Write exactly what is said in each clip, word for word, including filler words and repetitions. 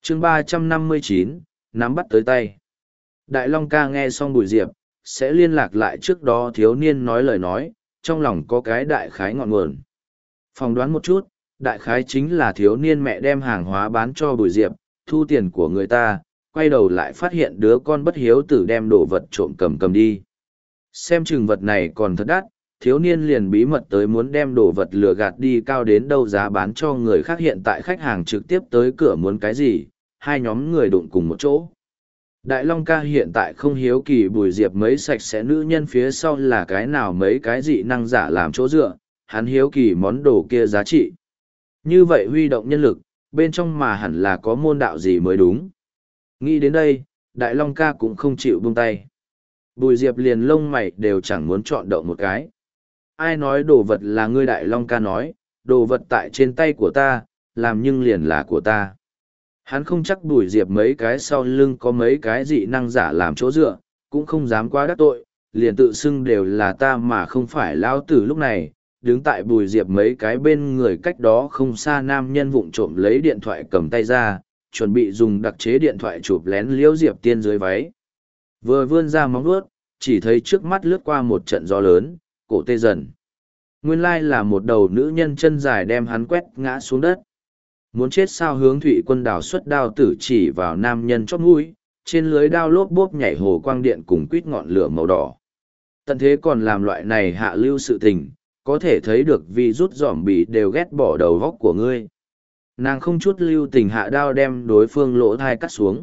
chương ba trăm năm mươi chín, nắm bắt tới tay. Đại Long ca nghe xong Bùi Diệp, sẽ liên lạc lại trước đó thiếu niên nói lời nói, trong lòng có cái đại khái ngọn nguồn. Phỏng đoán một chút, đại khái chính là thiếu niên mẹ đem hàng hóa bán cho Bùi Diệp, thu tiền của người ta, quay đầu lại phát hiện đứa con bất hiếu tử đem đồ vật trộm cầm cầm đi. Xem chừng vật này còn thật đắt, thiếu niên liền bí mật tới muốn đem đồ vật lừa gạt đi cao đến đâu giá bán cho người khác. Hiện tại khách hàng trực tiếp tới cửa muốn cái gì, hai nhóm người đụng cùng một chỗ. Đại Long ca hiện tại không hiếu kỳ Bùi Diệp mấy sạch sẽ nữ nhân phía sau là cái nào mấy cái dị năng giả làm chỗ dựa, hắn hiếu kỳ món đồ kia giá trị. Như vậy huy động nhân lực, bên trong mà hẳn là có môn đạo gì mới đúng. Nghĩ đến đây, Đại Long ca cũng không chịu buông tay. Bùi Diệp liền lông mày đều chẳng muốn chọn động một cái. Ai nói đồ vật là ngươi? Đại Long ca nói, đồ vật tại trên tay của ta, làm nhưng liền là của ta. Hắn không chắc Bùi Diệp mấy cái sau lưng có mấy cái dị năng giả làm chỗ dựa, cũng không dám quá đắc tội, liền tự xưng đều là ta mà không phải lão tử. Lúc này, đứng tại Bùi Diệp mấy cái bên người cách đó không xa nam nhân vụng trộm lấy điện thoại cầm tay ra, chuẩn bị dùng đặc chế điện thoại chụp lén Liễu Diệp Tiên dưới váy. Vừa vươn ra móng vuốt, chỉ thấy trước mắt lướt qua một trận gió lớn, cổ tê dần. Nguyên lai là một đầu nữ nhân chân dài đem hắn quét ngã xuống đất. Muốn chết sao? Hướng Thụy Quân đào xuất đao tử chỉ vào nam nhân chót mũi, trên lưới đao lốp bốp nhảy hồ quang điện cùng quýt ngọn lửa màu đỏ. Tận thế còn làm loại này hạ lưu sự tình, có thể thấy được vì rút giỏm bị đều ghét bỏ đầu góc của ngươi. Nàng không chút lưu tình hạ đao đem đối phương lỗ thai cắt xuống.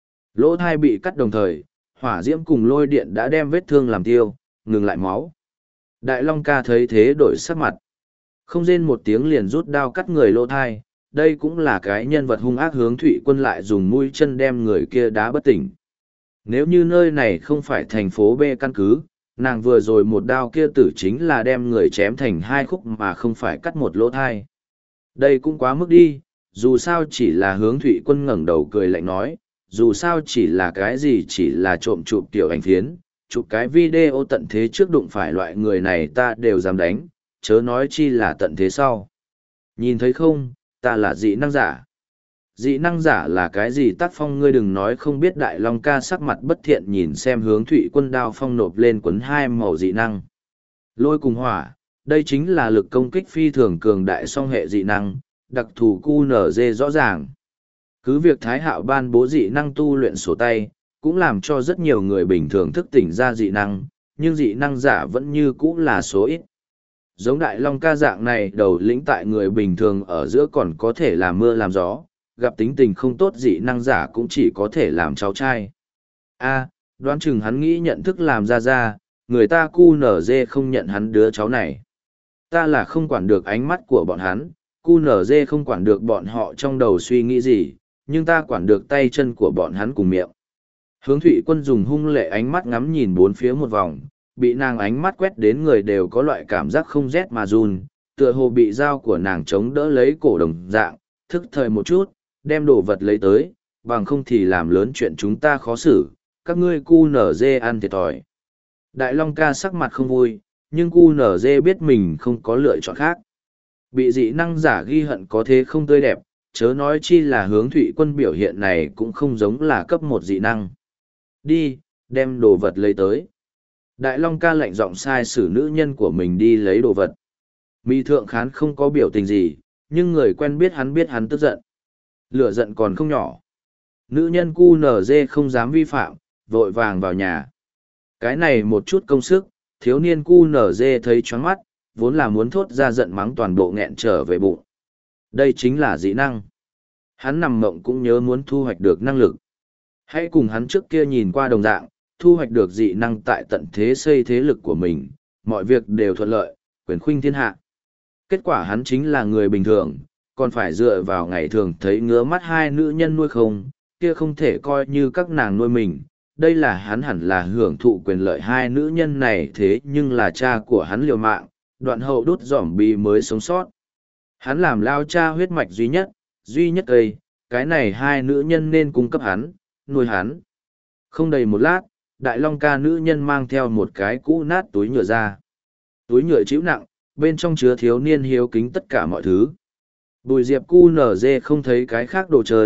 Lỗ thai bị cắt đồng thời, hỏa diễm cùng lôi điện đã đem vết thương làm tiêu, ngừng lại máu. Đại Long ca thấy thế đổi sắc mặt. Không rên một tiếng liền rút đao cắt người lỗ thai. Đây cũng là cái nhân vật hung ác. Hướng Thụy Quân lại dùng mũi chân đem người kia đá bất tỉnh. Nếu như nơi này không phải thành phố B căn cứ, nàng vừa rồi một đao kia tử chính là đem người chém thành hai khúc mà không phải cắt một lỗ thai. Đây cũng quá mức đi, dù sao chỉ là Hướng Thụy Quân ngẩng đầu cười lạnh nói, dù sao chỉ là cái gì, chỉ là trộm chụp tiểu ảnh phiến, chụp cái video tận thế trước đụng phải loại người này ta đều dám đánh, chớ nói chi là tận thế sau. Nhìn thấy không, ta là dị năng giả. Dị năng giả là cái gì? Tác phong ngươi đừng nói không biết. Đại Long ca sắc mặt bất thiện nhìn xem Hướng Thụy Quân đao phong nộp lên quấn hai màu dị năng. Lôi cùng hỏa, đây chính là lực công kích phi thường cường đại song hệ dị năng, đặc thù quy en giê rõ ràng. Cứ việc Thái Hạo ban bố dị năng tu luyện sổ tay, cũng làm cho rất nhiều người bình thường thức tỉnh ra dị năng, nhưng dị năng giả vẫn như cũ là số ít. Giống Đại Long ca dạng này đầu lĩnh tại người bình thường ở giữa còn có thể làm mưa làm gió, gặp tính tình không tốt dị năng giả cũng chỉ có thể làm cháu trai. A, đoán chừng hắn nghĩ nhận thức làm ra ra, người ta quy en giê không nhận hắn đứa cháu này. Ta là không quản được ánh mắt của bọn hắn, quy en giê không quản được bọn họ trong đầu suy nghĩ gì, nhưng ta quản được tay chân của bọn hắn cùng miệng. Hướng Thụy Quân dùng hung lệ ánh mắt ngắm nhìn bốn phía một vòng, bị nàng ánh mắt quét đến người đều có loại cảm giác không rét mà run, tựa hồ bị dao của nàng chống đỡ lấy cổ đồng dạng, thức thời một chút, đem đồ vật lấy tới, bằng không thì làm lớn chuyện chúng ta khó xử, các ngươi quy en giê ăn thiệt thòi. Đại Long ca sắc mặt không vui, nhưng quy en giê biết mình không có lựa chọn khác. Bị dị năng giả ghi hận có thế không tươi đẹp, chớ nói chi là Hướng Thụy Quân biểu hiện này cũng không giống là cấp một dị năng. Đi, đem đồ vật lấy tới. Đại Long ca lạnh giọng sai sử nữ nhân của mình đi lấy đồ vật. Mỹ Thượng Khán không có biểu tình gì, nhưng người quen biết hắn biết hắn tức giận. Lửa giận còn không nhỏ. Nữ nhân quy en giê không dám vi phạm, vội vàng vào nhà. Cái này một chút công sức, thiếu niên quy en giê thấy choáng mắt, vốn là muốn thốt ra giận mắng toàn bộ nghẹn trở về bụng. Đây chính là dị năng. Hắn nằm mộng cũng nhớ muốn thu hoạch được năng lực. Hãy cùng hắn trước kia nhìn qua đồng dạng, thu hoạch được dị năng tại tận thế xây thế lực của mình, mọi việc đều thuận lợi, quyền khuynh thiên hạ. Kết quả hắn chính là người bình thường, còn phải dựa vào ngày thường thấy ngứa mắt hai nữ nhân nuôi không, kia không thể coi như các nàng nuôi mình. Đây là hắn hẳn là hưởng thụ quyền lợi hai nữ nhân này, thế nhưng là cha của hắn liều mạng, đoạn hậu đốt giỏm bi mới sống sót. Hắn làm lao cha huyết mạch duy nhất, duy nhất cây, cái này hai nữ nhân nên cung cấp hắn, nuôi hắn. Không đầy một lát, Đại Long ca nữ nhân mang theo một cái cũ nát túi nhựa ra. Túi nhựa chịu nặng, bên trong chứa thiếu niên hiếu kính tất cả mọi thứ. Bùi Diệp quy en giê không thấy cái khác đồ chơi,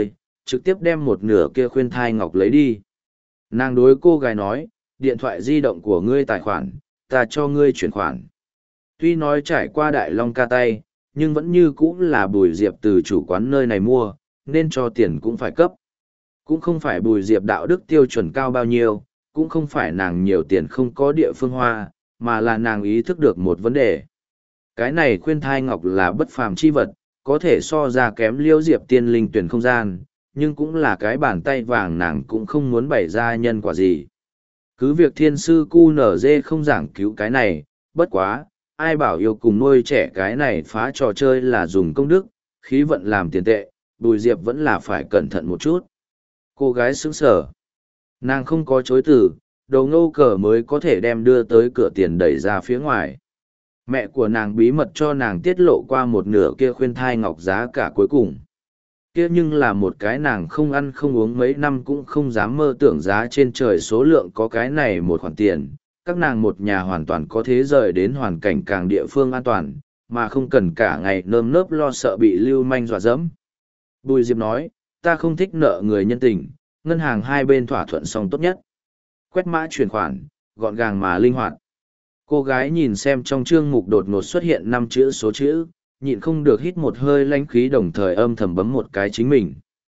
trực tiếp đem một nửa kia khuyên thai ngọc lấy đi. Nàng đối cô gái nói, điện thoại di động của ngươi tài khoản, ta cho ngươi chuyển khoản. Tuy nói trải qua Đại Long ca tay, nhưng vẫn như cũng là Bùi Diệp từ chủ quán nơi này mua, nên cho tiền cũng phải cấp. Cũng không phải Bùi Diệp đạo đức tiêu chuẩn cao bao nhiêu, cũng không phải nàng nhiều tiền không có địa phương hoa, mà là nàng ý thức được một vấn đề. Cái này khuyên thai ngọc là bất phàm chi vật, có thể so ra kém Liêu Diệp tiên linh tuyển không gian, nhưng cũng là cái bàn tay vàng nàng cũng không muốn bày ra nhân quả gì. Cứ việc thiên sư cu nở dê không giảng cứu cái này, bất quá, ai bảo yêu cùng nuôi trẻ cái này phá trò chơi là dùng công đức, khí vận làm tiền tệ, Bùi Diệp vẫn là phải cẩn thận một chút. Cô gái sững sở. Nàng không có chối từ, đầu ngô cờ mới có thể đem đưa tới cửa tiền đẩy ra phía ngoài. Mẹ của nàng bí mật cho nàng tiết lộ qua một nửa kia khuyên thai ngọc giá cả cuối cùng. Kia nhưng là một cái nàng không ăn không uống mấy năm cũng không dám mơ tưởng giá trên trời số lượng có cái này một khoản tiền. Các nàng một nhà hoàn toàn có thế rời đến hoàn cảnh càng địa phương an toàn, mà không cần cả ngày nơm nớp lo sợ bị lưu manh dọa dẫm. Bùi Diệp nói, ta không thích nợ người nhân tình, ngân hàng hai bên thỏa thuận xong tốt nhất. Quét mã chuyển khoản, gọn gàng mà linh hoạt. Cô gái nhìn xem trong chương mục đột ngột xuất hiện năm chữ số chữ, nhịn không được hít một hơi lãnh khí đồng thời âm thầm bấm một cái chính mình.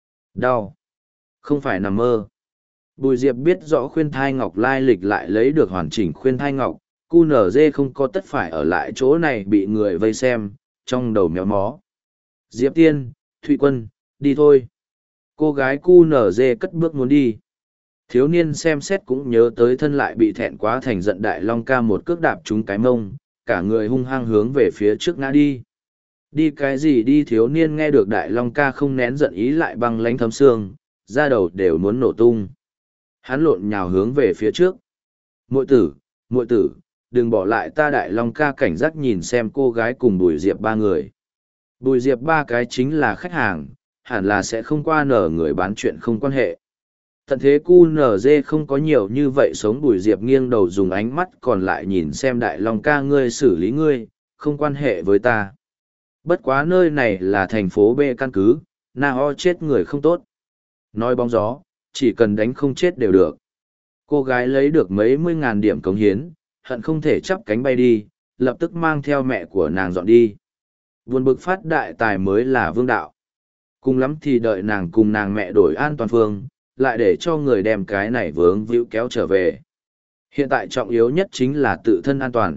Đau. Không phải nằm mơ. Bùi Diệp biết rõ khuyên thai ngọc lai lịch lại lấy được hoàn chỉnh khuyên thai ngọc, cu nở dê không có tất phải ở lại chỗ này bị người vây xem, trong đầu méo mó. Diệp Tiên, Thụy Quân, đi thôi. Cô gái cu nở dê cất bước muốn đi. Thiếu niên xem xét cũng nhớ tới thân lại bị thẹn quá thành giận Đại Long ca một cước đạp trúng cái mông, cả người hung hăng hướng về phía trước ngã đi. Đi cái gì đi, thiếu niên nghe được Đại Long ca không nén giận ý lại băng lánh thấm xương, da đầu đều muốn nổ tung. Hắn lộn nhào hướng về phía trước. Muội tử, muội tử, đừng bỏ lại ta. Đại Long ca cảnh giác nhìn xem cô gái cùng Bùi Diệp ba người. Bùi Diệp ba cái chính là khách hàng, hẳn là sẽ không qua nở người bán chuyện không quan hệ. Tận thế cu nở dê không có nhiều như vậy sống. Bùi Diệp nghiêng đầu dùng ánh mắt còn lại nhìn xem Đại Long ca, ngươi xử lý ngươi, không quan hệ với ta. Bất quá nơi này là thành phố B căn cứ, na ho chết người không tốt. Nói bóng gió, chỉ cần đánh không chết đều được. Cô gái lấy được mấy mươi ngàn điểm cống hiến, hận không thể chắp cánh bay đi, lập tức mang theo mẹ của nàng dọn đi. Buồn bực phát đại tài mới là vương đạo. Cùng lắm thì đợi nàng cùng nàng mẹ đổi an toàn phương, lại để cho người đem cái này vướng víu kéo trở về. Hiện tại trọng yếu nhất chính là tự thân an toàn.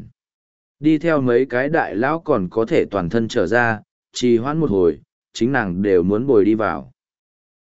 Đi theo mấy cái đại lão còn có thể toàn thân trở ra, trì hoãn một hồi, chính nàng đều muốn bồi đi vào.